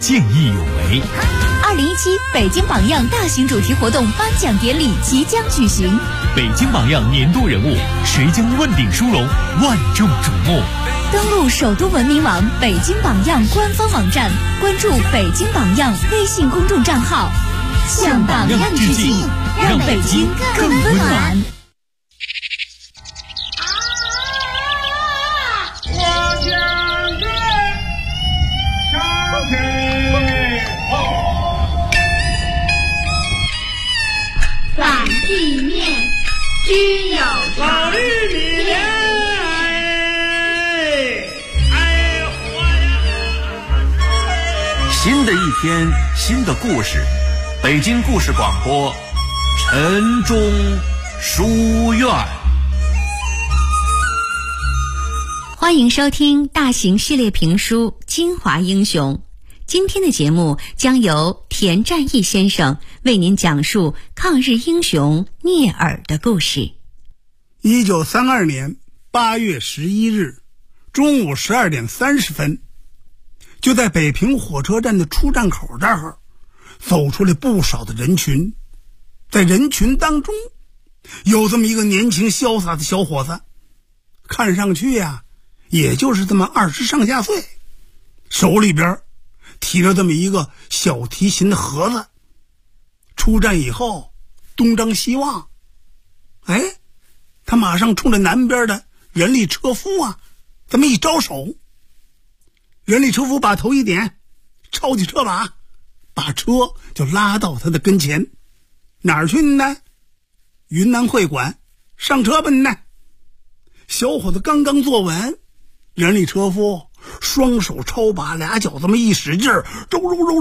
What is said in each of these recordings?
见义勇为。 2017北京榜样大型主题活动颁奖典礼即将举行， 北京榜样年度人物，谁将问鼎殊荣，万众瞩目。 登录首都文明网北京榜样官方网站，关注北京榜样微信公众账号，向榜样致敬，让北京更温暖。 反地面均有老绿里面新的一天，新的故事，北京故事广播，晨钟书院。 欢迎收听大型系列评书《京华英雄》。今天的节目将由田占义先生为您讲述抗日英雄聂耳的故事。 1932年8月11日中午12点30分，就在北平火车站的出站口这儿走出来不少的人群。在人群当中有这么一个年轻潇洒的小伙子，看上去呀也就是这么20上下岁，手里边提着这么一个小提琴的盒子。出站以后东张西望，他马上冲着南边的人力车夫这么一招手。人力车夫把头一点，抄起车把，把车就拉到他的跟前。哪儿去呢？云南会馆，上车吧呢。小伙子刚刚坐稳，人力车夫双手抄把，俩脚这么一使劲儿，揉，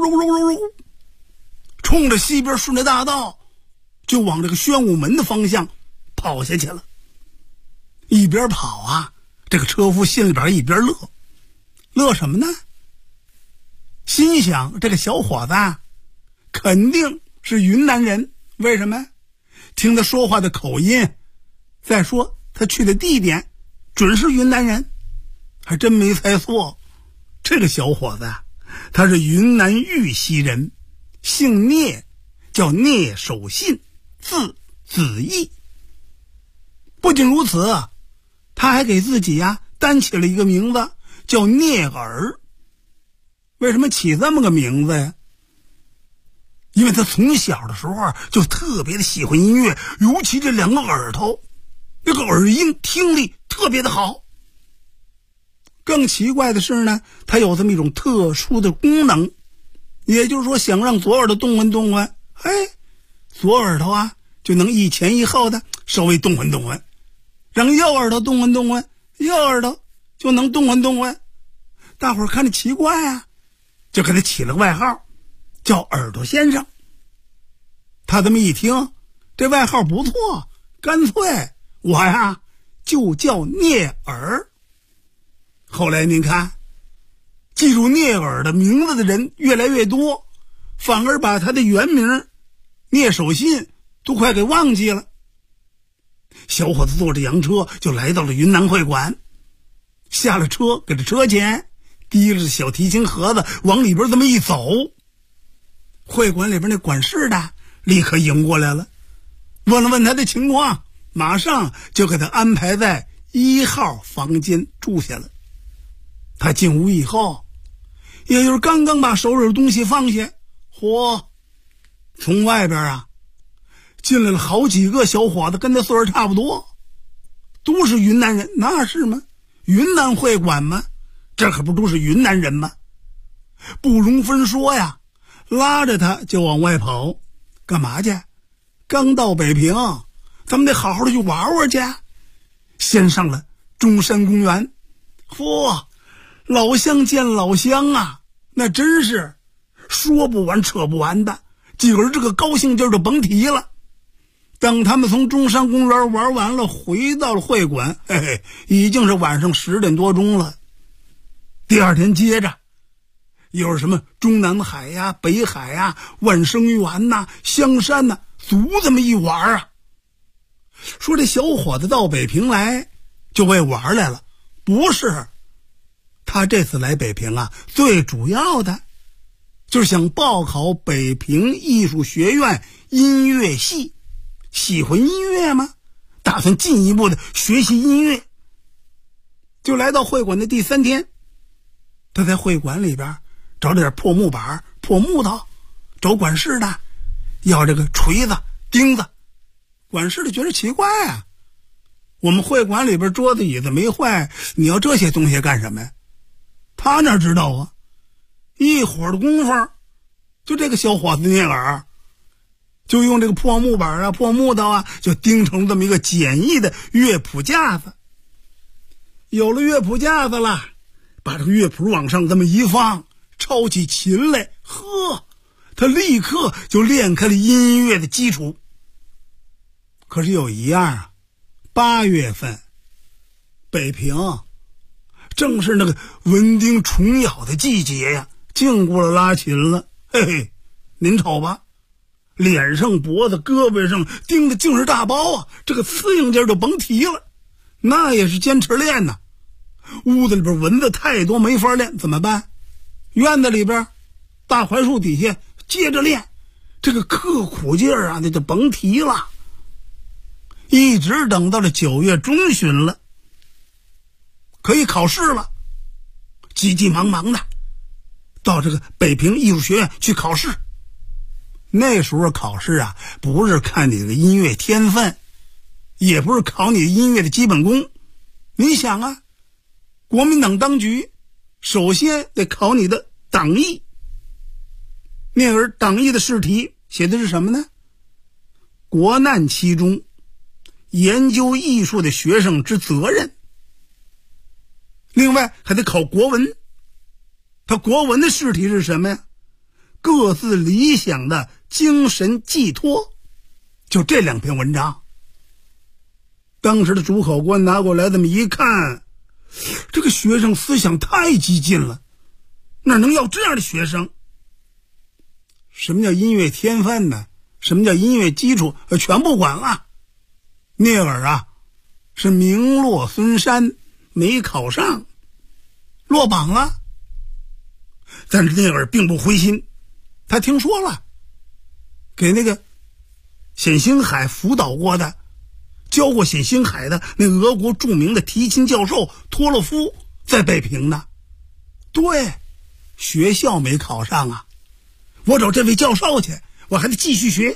冲着西边顺着大道就往这个宣武门的方向跑下去了。一边跑这个车夫心里边一边乐什么呢？心想这个小伙子肯定是云南人。为什么？听他说话的口音，再说他去的地点准是云南人，还真没猜错。这个小伙子他是云南玉溪人，姓聂，叫聂守信，字子义。不仅如此，他还给自己单起了一个名字，叫聂耳。为什么起这么个名字呀？因为他从小的时候就特别的喜欢音乐，尤其这两个耳朵，那个耳音听力特别的好。更奇怪的是呢，他有这么一种特殊的功能，也就是说想让左耳朵动换动换，左耳朵就能一前一后的稍微动换动换，让右耳朵动换动换，右耳朵就能动换动换。大伙儿看着奇怪就给他起了个外号，叫耳朵先生。他这么一听，这外号不错，干脆我就叫聂耳。后来您看，记住聂耳的名字的人越来越多，反而把他的原名聂守信都快给忘记了。小伙子坐着洋车就来到了云南会馆，下了车给了车钱，提着小提琴盒子往里边这么一走。会馆里边那管事的立刻迎过来了，问了问他的情况，马上就给他安排在1号房间住下了。他进屋以后，也就是刚刚把手里的东西放下，从外边进来了好几个小伙子，跟他岁数差不多，都是云南人。那是吗？云南会馆吗？这可不都是云南人吗？不容分说拉着他就往外跑。干嘛去？刚到北平，咱们得好好的去玩玩去。先上了中山公园，老乡见老乡那真是说不完扯不完的，几个人这个高兴劲儿就甭提了。等他们从中山公园玩完了，回到了会馆，已经是晚上10点多钟了。第二天接着又是什么中南海北海万生园香山足这么一玩说这小伙子到北平来就为玩来了，不是。他这次来北平最主要的就是想报考北平艺术学院音乐系。喜欢音乐吗？打算进一步的学习音乐。就来到会馆的第3天，他在会馆里边找点破木板、破木头，找管事的要这个锤子、钉子。管事的觉得奇怪啊，我们会馆里边桌子椅子没坏，你要这些东西干什么呀？他哪知道啊，一会儿的功夫，就这个小伙子聂耳就用这个破木板啊、破木头啊，就钉成这么一个简易的乐谱架子。有了乐谱架子了，把这个乐谱往上这么一放，抄起琴来，呵，他立刻就练开了音乐的基础。可是有一样啊，8月份北平正是那个蚊叮虫咬的季节呀，净过了拉琴了。嘿嘿，您瞅吧，脸上、脖子、胳膊上钉的竟是大包啊，这个刺硬劲儿就甭提了。那也是坚持练呐。屋子里边蚊子太多，没法练，怎么办？院子里边大槐树底下接着练，这个刻苦劲儿啊，那就甭提了。一直等到了9月中旬了，可以考试了，急急忙忙的到这个北平艺术学院去考试。那时候考试啊，不是看你的音乐天分，也不是考你音乐的基本功。你想啊，国民党当局首先得考你的党艺。聂耳党艺的试题写的是什么呢？国难期中研究艺术的学生之责任。另外还得考国文。他国文的试题是什么呀？各自理想的精神寄托。就这2篇文章。当时的主考官拿过来这么一看，这个学生思想太激进了，哪能要这样的学生？什么叫音乐天分呢？什么叫音乐基础？全不管了。聂耳啊，是名落孙山，没考上，落榜了。但是聂耳并不灰心，他听说了，给那个冼星海辅导过的，教过冼星海的那俄国著名的提琴教授托洛夫在北平呢。对，学校没考上啊，我找这位教授去，我还得继续学。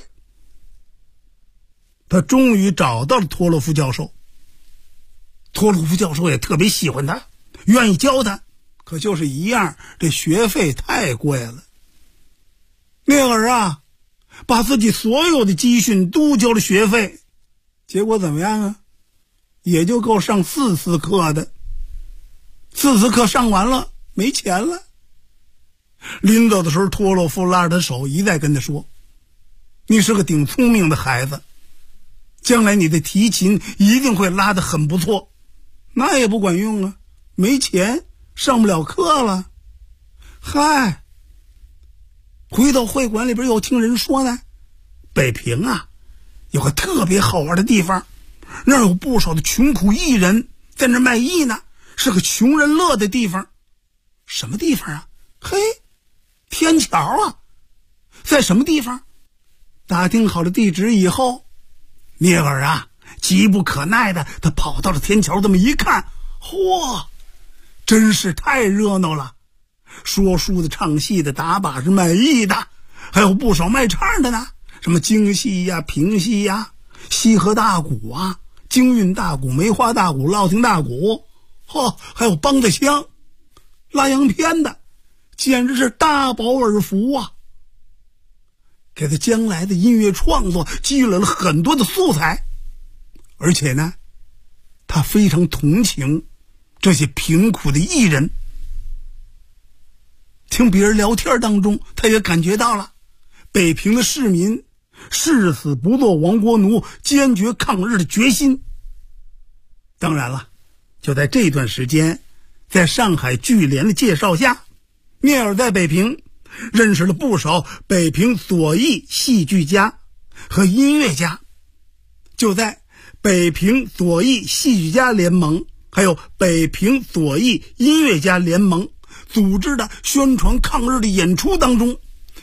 他终于找到了托洛夫教授，托洛夫教授也特别喜欢他，愿意教他，可就是一样，这学费太贵了。聂耳啊，把自己所有的积蓄都交了学费，结果怎么样啊？也就够上4次课的。4次课上完了，没钱了。临走的时候，托洛夫拉着他手，一再跟他说：“你是个挺聪明的孩子，将来你的提琴一定会拉得很不错。”那也不管用啊，没钱，上不了课了。嗨，回到会馆里边又听人说呢，北平啊有个特别好玩的地方，那儿有不少的穷苦艺人在那儿卖艺呢，是个穷人乐的地方。什么地方啊？嘿，天桥啊。在什么地方？打听好了地址以后，聂耳啊急不可耐的他跑到了天桥，这么一看，嚯，真是太热闹了。说书的、唱戏的、打把式、卖艺的，还有不少卖唱的呢，什么京戏呀、评戏呀、西河大鼓啊、京韵大鼓、梅花大鼓、烙亭大鼓，还有梆子腔、拉洋片的，简直是大饱耳福啊，给他将来的音乐创作积累了很多的素材。而且呢，他非常同情这些贫苦的艺人。听别人聊天当中，他也感觉到了北平的市民誓死不做亡国奴、坚决抗日的决心。当然了，就在这段时间，在上海剧联的介绍下，聂耳在北平认识了不少北平左翼戏剧家和音乐家。就在北平左翼戏剧家联盟还有北平左翼音乐家联盟组织的宣传抗日的演出当中，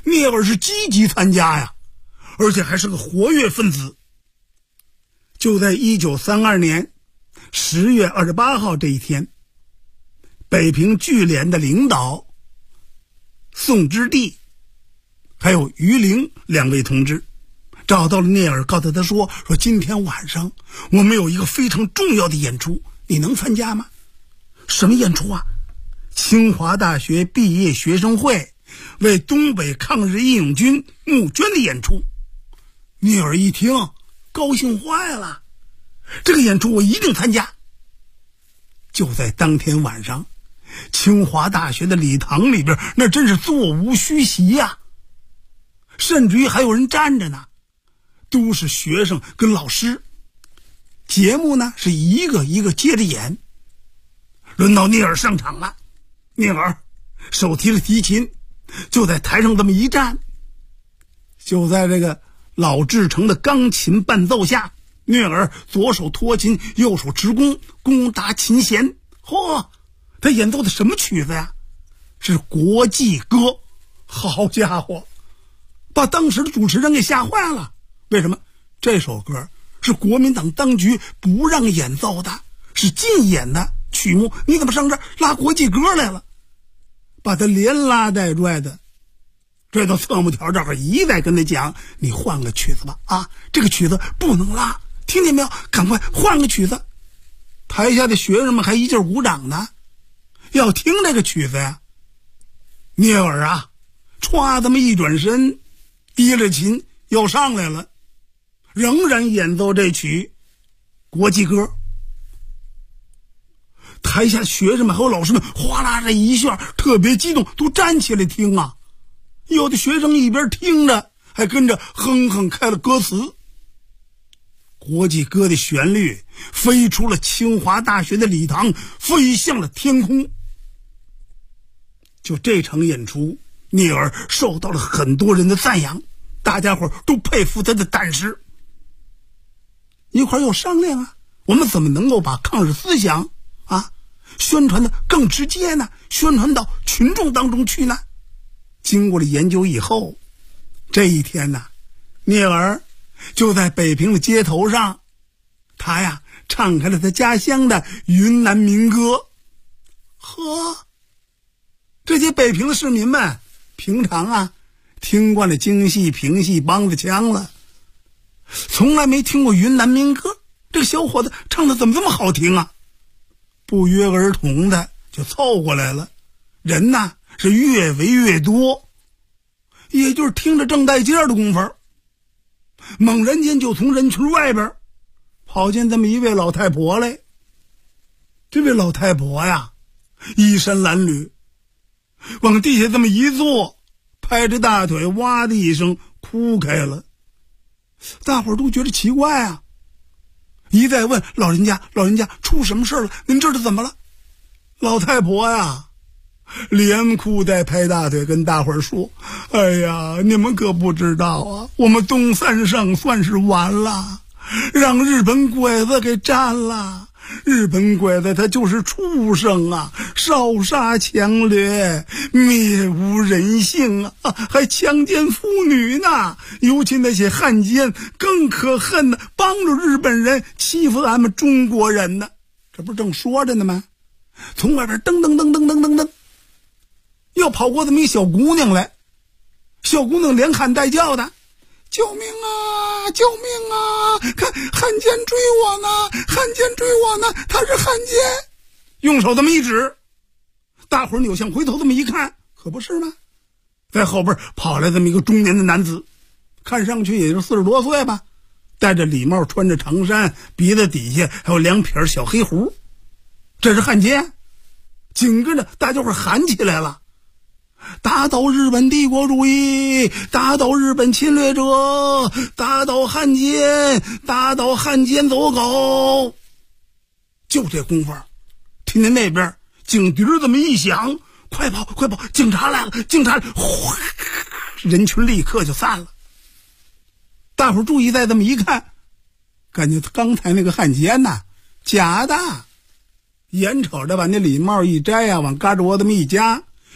聂耳是积极参加呀，而且还是个活跃分子。就在1932年10月28号这一天，北平聚联的领导宋之棣还有于凌2位同志找到了聂耳，告诉他说今天晚上我们有一个非常重要的演出，你能参加吗？什么演出啊？清华大学毕业学生会为东北抗日义勇军募捐的演出。聂耳一听高兴坏了，这个演出我一定参加。就在当天晚上，清华大学的礼堂里边那真是座无虚席呀，甚至于还有人站着呢，都是学生跟老师。节目呢是一个一个接着演。轮到聂耳上场了，聂耳手提了提琴，就在台上这么一站。就在这个老制成的钢琴伴奏下，聂耳左手托琴，右手持弓，弓搭琴弦。他演奏的什么曲子呀？是国际歌。好家伙，把当时的主持人给吓坏了。为什么？这首歌是国民党当局不让演奏的，是禁演的曲目，你怎么上这儿拉国际歌来了？把他连拉带拽的，拽到侧幕条这儿，一再跟他讲，你换个曲子吧，这个曲子不能拉，听见没有？赶快换个曲子。台下的学生们还一劲鼓掌呢，要听这个曲子呀。聂耳歘这么一转身，提了琴要上来了，仍然演奏这曲国际歌。台下学生们还有老师们哗啦这一下特别激动，都站起来听啊。有的学生一边听着还跟着哼哼开了歌词。国际歌的旋律飞出了清华大学的礼堂，飞向了天空。就这场演出，聂耳受到了很多人的赞扬，大家伙都佩服他的胆识。一块又商量我们怎么能够把抗日思想宣传的更直接呢？宣传到群众当中去呢？经过了研究以后，这一天聂耳就在北平的街头上，他唱开了他家乡的云南民歌。这些北平的市民们平常听惯了京戏、评戏、梆子腔了，从来没听过云南民歌，这个小伙子唱的怎么这么好听啊？不约而同的就凑过来了，人是越围越多。也就是听着正带劲儿的功夫，猛然间就从人群外边跑进这么一位老太婆来。这位老太婆衣衫褴褛，往地下这么一坐，拍着大腿哇的一声哭开了。大伙儿都觉得奇怪一再问老人家出什么事了？您这是怎么了？老太婆连哭带拍大腿跟大伙儿说，哎呀，你们可不知道我们东三省算是完了，让日本鬼子给占了。日本鬼子他就是畜生烧杀抢掠，灭无人性还强奸妇女呢。尤其那些汉奸更可恨的，帮助日本人欺负咱们中国人呢。这不正说着呢吗？从外边噔噔噔噔噔噔噔要跑过这么一小姑娘来。小姑娘连喊带叫的，救命救命看汉奸追我呢，汉奸追我呢，他是汉奸。用手这么一指，大伙儿扭向回头这么一看，可不是吗？在后边跑来这么一个中年的男子，看上去也就40多岁吧，戴着礼帽，穿着长衫，鼻子底下还有2撇小黑胡。这是汉奸。紧跟着大家伙喊起来了，打倒日本帝国主义，打倒日本侵略者，打倒汉奸，打倒汉奸走狗。就这功夫，听见那边警笛这么一响，快跑快跑，警察来了，警察来了，人群立刻就散了。大伙注意再这么一看，感觉刚才那个汉奸假的。眼瞅着把那礼帽一摘往嘎着窝这么一夹，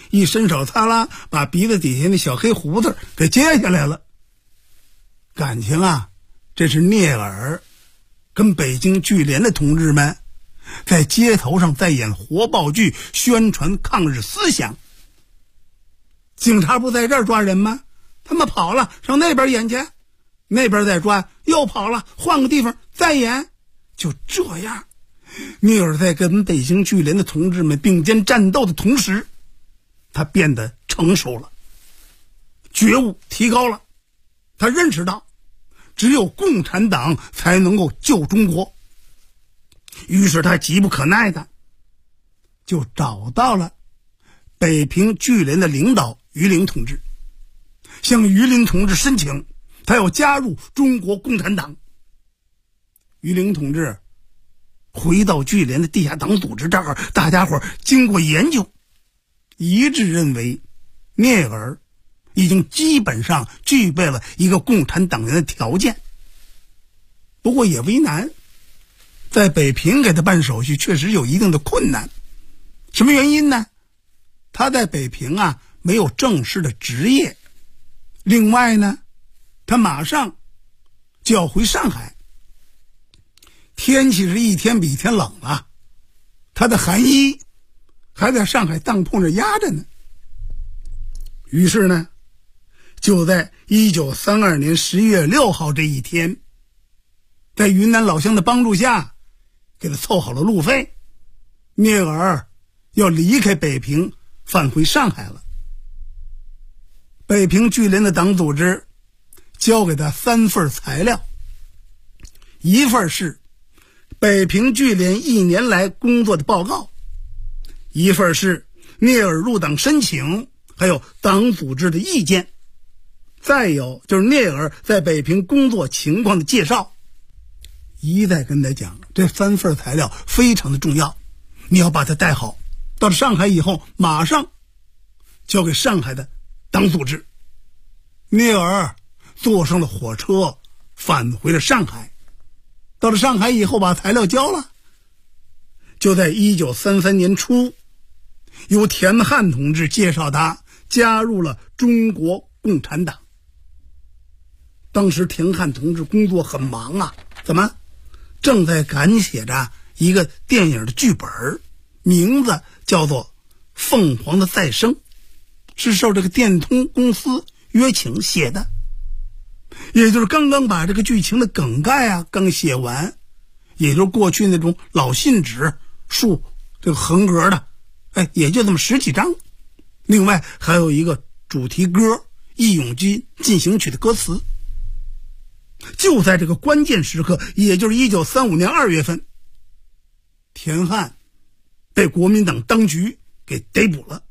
一伸手擦拉，把鼻子底下那小黑胡子给揭下来了。感情啊，这是聂耳跟北京聚联的同志们在街头上在演活报剧，宣传抗日思想。警察不在这儿抓人吗？他们跑了，上那边演去，那边再抓，又跑了，换个地方再演。就这样，聂耳在跟北京聚联的同志们并肩战斗的同时，他变得成熟了，觉悟提高了。他认识到只有共产党才能够救中国，于是他急不可耐的就找到了北平聚联的领导于林同志，向于林同志申请他要加入中国共产党。于林同志回到聚联的地下党组织这儿，大家伙经过研究，一致认为聂耳已经基本上具备了一个共产党员的条件。不过也为难，在北平给他办手续确实有一定的困难。什么原因呢？他在北平啊没有正式的职业，另外呢他马上就要回上海，天气是一天比一天冷啊，他的寒衣还在上海当铺那压着呢。于是呢，就在1932年11月6号这一天，在云南老乡的帮助下，给他凑好了路费，聂耳要离开北平返回上海了。北平聚联的党组织交给他3份材料，一份是北平聚联1年来工作的报告，一份是聂耳入党申请还有党组织的意见，再有就是聂耳在北平工作情况的介绍。一再跟他讲，这3份材料非常的重要，你要把它带好，到了上海以后马上交给上海的党组织。聂耳坐上了火车返回了上海，到了上海以后把材料交了，就在1933年初，由田汉同志介绍他加入了中国共产党。当时田汉同志工作很忙啊，怎么正在赶写着一个电影的剧本，名字叫做《凤凰的再生》，是受这个电通公司约请写的，也就是刚刚把这个剧情的梗概啊刚写完，也就是过去那种老信纸竖这个横格的，也就这么10几张。另外还有一个主题歌《义勇军进行曲》的歌词。就在这个关键时刻，也就是1935年2月份，田汉被国民党当局给逮捕了。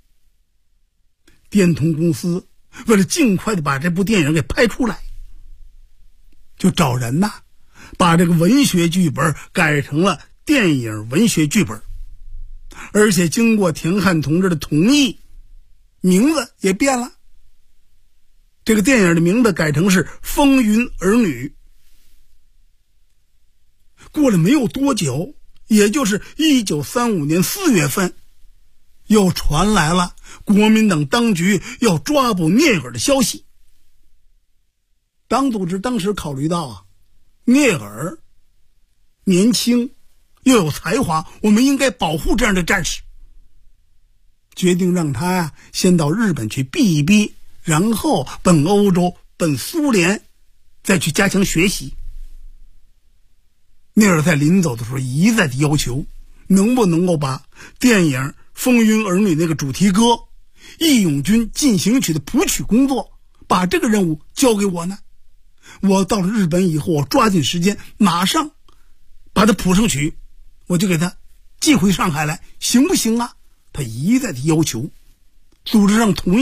电通公司为了尽快的把这部电影给拍出来，就找人呐，把这个文学剧本改成了电影文学剧本，而且经过田汉同志的同意，名字也变了。这个电影的名字改成是《风云儿女》。过了没有多久，也就是1935年4月份，又传来了国民党当局要抓捕聂耳的消息。党组织当时考虑到啊，聂耳年轻又有才华，我们应该保护这样的战士，决定让他先到日本去避一避，然后奔欧洲奔苏联再去加强学习。聂耳在临走的时候一再的要求，能不能够把电影《风云儿女》那个主题歌《义勇军进行曲》的谱曲工作，把这个任务交给我呢？我到了日本以后，我抓紧时间马上把它谱上曲，我就给他寄回上海来，行不行啊？他一再的要求，组织上同意